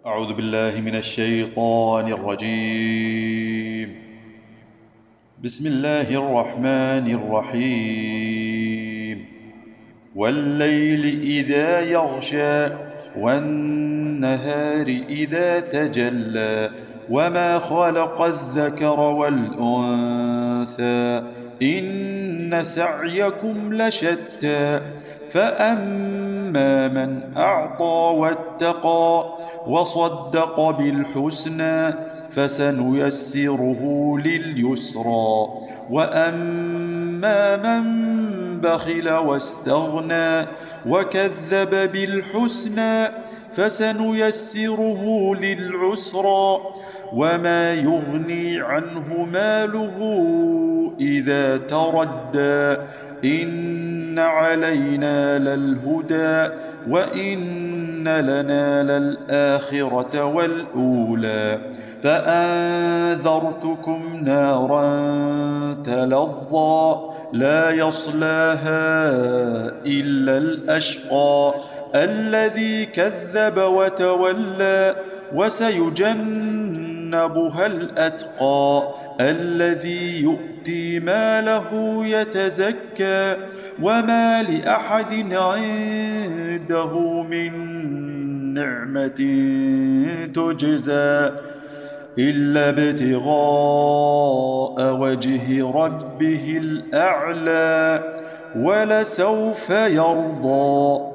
أعوذ بالله من الشيطان الرجيم. بسم الله الرحمن الرحيم. والليل إذا يغشى والنهار إذا تجلى وما خلق الذكر والأنثى إن سعيكم لشتى فأما من أعطى واتقى وصدق بالحسنى فسنيسره لليسرى وأما من بخل واستغنى وكذب بالحسنى فسنيسره للعسرى وما يغني عنه ماله إذا تردى إن علينا للهدى وإن لنا للآخرة والأولى فأنذرتكم نارا تلظى لا يصلاها إلا الأشقى الذي كذب وتولى وسيجنبها الأتقى الذي يؤتي ماله يتزكى وما لأحد عنده من نعمة تجزى إلا ابتغاء وجه ربه الأعلى ولسوف يرضى.